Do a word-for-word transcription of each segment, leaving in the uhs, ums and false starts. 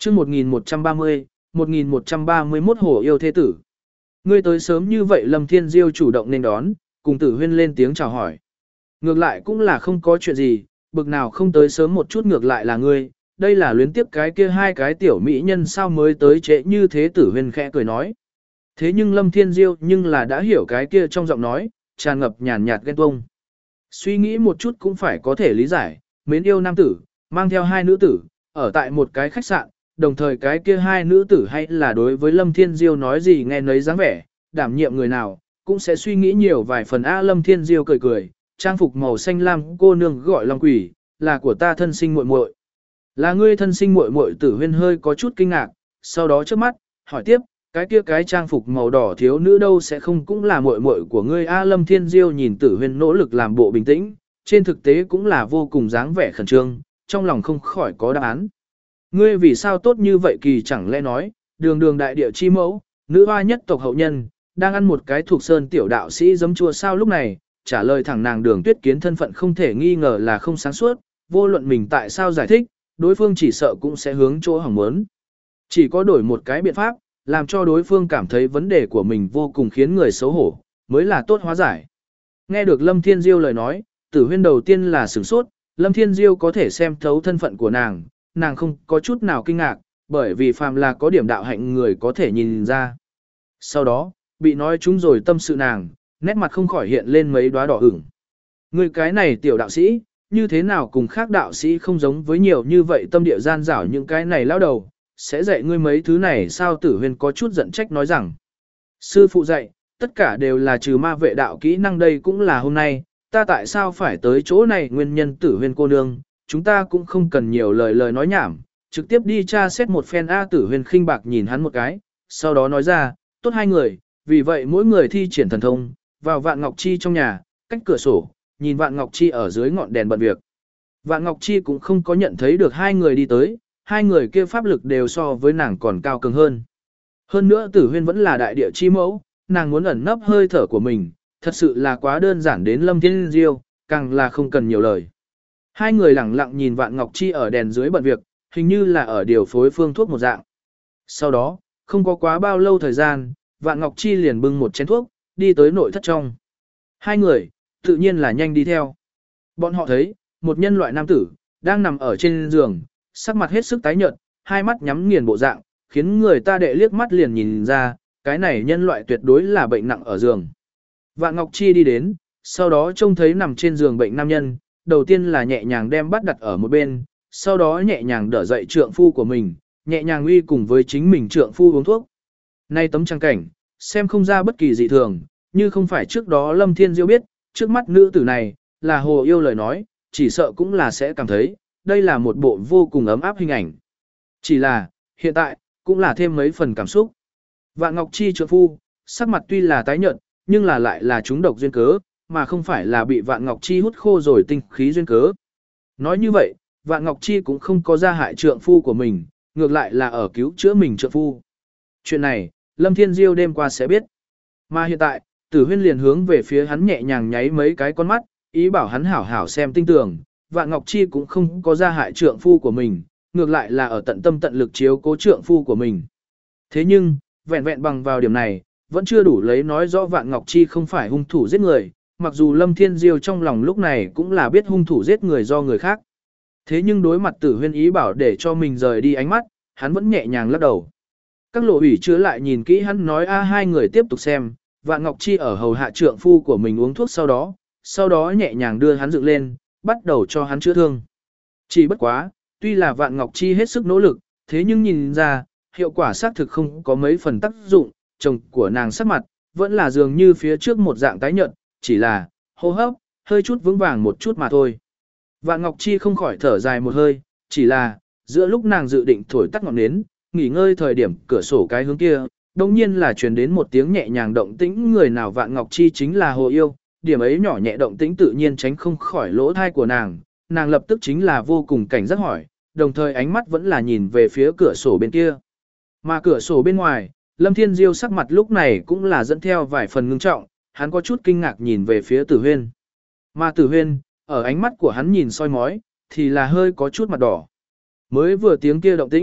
chương một nghìn một trăm ba mươi, một nghìn một trăm ba mươi mốt hổ yêu thế tử. Ngươi tới sớm như vậy Lâm Thiên Diêu chủ động nên đón, cùng Tử Huyên lên tiếng chào hỏi. Ngược lại cũng là không có chuyện gì, bực nào không tới sớm một chút ngược lại là ngươi, đây là luyến tiếp cái kia hai cái tiểu mỹ nhân sao mới tới trễ như thế. Tử Huyên khẽ cười nói. Thế nhưng Lâm Thiên Diêu nhưng là đã hiểu cái kia trong giọng nói, tràn ngập nhàn nhạt ghen tuông. Suy nghĩ một chút cũng phải có thể lý giải, mến yêu nam tử, mang theo hai nữ tử, ở tại một cái khách sạn, đồng thời cái kia hai nữ tử hay là đối với Lâm Thiên Diêu nói gì nghe nấy dáng vẻ, đảm nhiệm người nào, cũng sẽ suy nghĩ nhiều vài phần. A Lâm Thiên Diêu cười cười, trang phục màu xanh lam cô nương gọi Long Quỷ, là của ta thân sinh muội muội. Là ngươi thân sinh muội muội. Tử Huyên hơi có chút kinh ngạc, sau đó trước mắt, hỏi tiếp, cái kia cái trang phục màu đỏ thiếu nữ đâu sẽ không cũng là muội muội của ngươi. A Lâm Thiên Diêu nhìn Tử Huyên nỗ lực làm bộ bình tĩnh, trên thực tế cũng là vô cùng dáng vẻ khẩn trương, trong lòng không khỏi có đáp án. Ngươi vì sao tốt như vậy kỳ chẳng lẽ nói, đường đường đại địa chi mẫu, nữ hoa nhất tộc hậu nhân, đang ăn một cái thuộc sơn tiểu đạo sĩ giấm chua sao. Lúc này, trả lời thẳng nàng Đường Tuyết Kiến thân phận không thể nghi ngờ là không sáng suốt, vô luận mình tại sao giải thích, đối phương chỉ sợ cũng sẽ hướng chỗ hỏng muốn. Chỉ có đổi một cái biện pháp, làm cho đối phương cảm thấy vấn đề của mình vô cùng khiến người xấu hổ, mới là tốt hóa giải. Nghe được Lâm Thiên Diêu lời nói, Tử Huyên đầu tiên là sửng sốt, Lâm Thiên Diêu có thể xem thấu thân phận của nàng, nàng không có chút nào kinh ngạc, bởi vì phàm là có điểm đạo hạnh người có thể nhìn ra. Sau đó, bị nói chúng rồi tâm sự nàng, nét mặt không khỏi hiện lên mấy đóa đỏ ửng. Người cái này tiểu đạo sĩ, như thế nào cùng khác đạo sĩ không giống với nhiều như vậy tâm địa gian dảo những cái này lao đầu, sẽ dạy ngươi mấy thứ này sao? Tử Huyên có chút giận trách nói rằng, sư phụ dạy, tất cả đều là trừ ma vệ đạo kỹ năng, đây cũng là hôm nay, ta tại sao phải tới chỗ này nguyên nhân. Tử Huyên cô nương, chúng ta cũng không cần nhiều lời lời nói nhảm, trực tiếp đi tra xét một phen. A Tử Huyên khinh bạc nhìn hắn một cái, sau đó nói ra, tốt hai người, vì vậy mỗi người thi triển thần thông, vào Vạn Ngọc Chi trong nhà, cách cửa sổ, nhìn Vạn Ngọc Chi ở dưới ngọn đèn bận việc. Vạn Ngọc Chi cũng không có nhận thấy được hai người đi tới, hai người kia pháp lực đều so với nàng còn cao cường hơn. Hơn nữa Tử Huyên vẫn là đại địa chi mẫu, nàng muốn ẩn nấp hơi thở của mình, thật sự là quá đơn giản đến Lâm Thiên Diêu, càng là không cần nhiều lời. Hai người lẳng lặng nhìn Vạn Ngọc Chi ở đèn dưới bận việc, hình như là ở điều phối phương thuốc một dạng. Sau đó, không có quá bao lâu thời gian, Vạn Ngọc Chi liền bưng một chén thuốc, đi tới nội thất trong. Hai người, tự nhiên là nhanh đi theo. Bọn họ thấy, một nhân loại nam tử, đang nằm ở trên giường, sắc mặt hết sức tái nhợt, hai mắt nhắm nghiền bộ dạng, khiến người ta đệ liếc mắt liền nhìn ra, cái này nhân loại tuyệt đối là bệnh nặng ở giường. Vạn Ngọc Chi đi đến, sau đó trông thấy nằm trên giường bệnh nam nhân, đầu tiên là nhẹ nhàng đem bắt đặt ở một bên, sau đó nhẹ nhàng đỡ dậy trượng phu của mình, nhẹ nhàng uy cùng với chính mình trượng phu uống thuốc. Nay tấm trang cảnh, xem không ra bất kỳ dị thường, như không phải trước đó Lâm Thiên Diêu biết, trước mắt nữ tử này, là hồ yêu lời nói, chỉ sợ cũng là sẽ cảm thấy, đây là một bộ vô cùng ấm áp hình ảnh. Chỉ là, hiện tại, cũng là thêm mấy phần cảm xúc. Vạn Ngọc Chi trượng phu, sắc mặt tuy là tái nhợt, nhưng là lại là trúng độc duyên cớ, mà không phải là bị Vạn Ngọc Chi hút khô rồi tinh khí duyên cớ. Nói như vậy, Vạn Ngọc Chi cũng không có ra hại trượng phu của mình, ngược lại là ở cứu chữa mình trượng phu. Chuyện này, Lâm Thiên Diêu đêm qua sẽ biết. Mà hiện tại, Tử Huyên liền hướng về phía hắn nhẹ nhàng nháy mấy cái con mắt, ý bảo hắn hảo hảo xem tinh tường. Vạn Ngọc Chi cũng không có ra hại trượng phu của mình, ngược lại là ở tận tâm tận lực chiếu cố trượng phu của mình. Thế nhưng, vẹn vẹn bằng vào điểm này, vẫn chưa đủ lấy nói rõ Vạn Ngọc Chi không phải hung thủ giết người, mặc dù Lâm Thiên Diêu trong lòng lúc này cũng là biết hung thủ giết người do người khác. Thế nhưng đối mặt Tử Huyên ý bảo để cho mình rời đi ánh mắt, hắn vẫn nhẹ nhàng lắc đầu. Các lộ ủy chứa lại nhìn kỹ hắn nói a hai người tiếp tục xem, Vạn Ngọc Chi ở hầu hạ trượng phu của mình uống thuốc sau đó, sau đó nhẹ nhàng đưa hắn dựng lên, bắt đầu cho hắn chữa thương. Chỉ bất quá, tuy là Vạn Ngọc Chi hết sức nỗ lực, thế nhưng nhìn ra, hiệu quả xác thực không có mấy phần tác dụng, chồng của nàng sắc mặt, vẫn là dường như phía trước một dạng tái nhợt, chỉ là, hô hấp, hơi chút vững vàng một chút mà thôi. Vạn Ngọc Chi không khỏi thở dài một hơi, chỉ là, giữa lúc nàng dự định thổi tắt ngọn nến, nghỉ ngơi thời điểm cửa sổ cái hướng kia, đồng nhiên là truyền đến một tiếng nhẹ nhàng động tĩnh, người nào Vạn Ngọc Chi chính là hồ yêu, điểm ấy nhỏ nhẹ động tĩnh tự nhiên tránh không khỏi lỗ thai của nàng, nàng lập tức chính là vô cùng cảnh giác hỏi, đồng thời ánh mắt vẫn là nhìn về phía cửa sổ bên kia. Mà cửa sổ bên ngoài, Lâm Thiên Diêu sắc mặt lúc này cũng là dẫn theo vài phần ngưng trọng, hắn có chút kinh ngạc nhìn về phía Tử Huyên. Mà Tử Huyên, ở ánh mắt của hắn nhìn soi mói, thì là hơi có chút mặt đỏ. Mới vừa tiếng kia động tĩnh,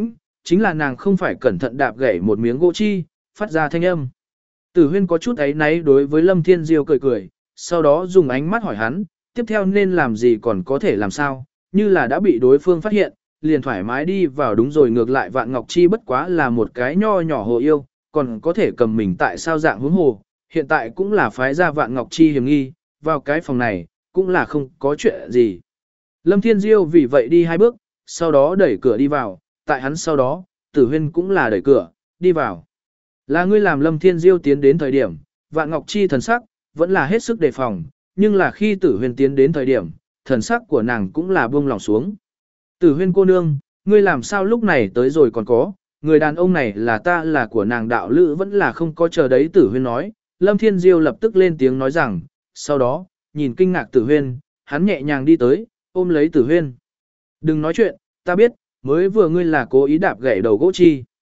chính là nàng không phải cẩn thận đạp gãy một miếng gỗ chi, phát ra thanh âm. Tử Huyên có chút ấy náy đối với Lâm Thiên Diêu cười cười, sau đó dùng ánh mắt hỏi hắn, tiếp theo nên làm gì còn có thể làm sao, như là đã bị đối phương phát hiện, liền thoải mái đi vào đúng rồi ngược lại Vạn Ngọc Chi bất quá là một cái nho nhỏ hồ yêu, còn có thể cầm mình tại sao dạng huống hồ, hiện tại cũng là phái ra Vạn Ngọc Chi hiểm nghi, vào cái phòng này, cũng là không có chuyện gì. Lâm Thiên Diêu vì vậy đi hai bước, sau đó đẩy cửa đi vào, tại hắn sau đó, Tử Huyên cũng là đẩy cửa, đi vào. Là ngươi làm Lâm Thiên Diêu tiến đến thời điểm, Vạn Ngọc Chi thần sắc, vẫn là hết sức đề phòng, nhưng là khi Tử Huyên tiến đến thời điểm, thần sắc của nàng cũng là buông lòng xuống. Tử Huyên cô nương, ngươi làm sao lúc này tới rồi còn có, người đàn ông này là ta là của nàng đạo lữ vẫn là không có chờ đấy Tử Huyên nói, Lâm Thiên Diêu lập tức lên tiếng nói rằng, sau đó, nhìn kinh ngạc Tử Huyên, hắn nhẹ nhàng đi tới, ôm lấy Tử Huyên. Đừng nói chuyện, ta biết, mới vừa ngươi là cố ý đạp gãy đầu gỗ chi.